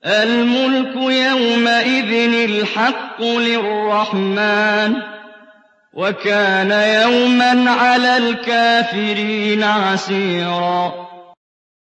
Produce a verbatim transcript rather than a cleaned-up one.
الْمُلْكُ يَوْمَئِذٍ الْحَقُّ لِلرَّحْمَٰنِ ۚ وَكَانَ يَوْمًا عَلَى الْكَافِرِينَ عَسِيرًا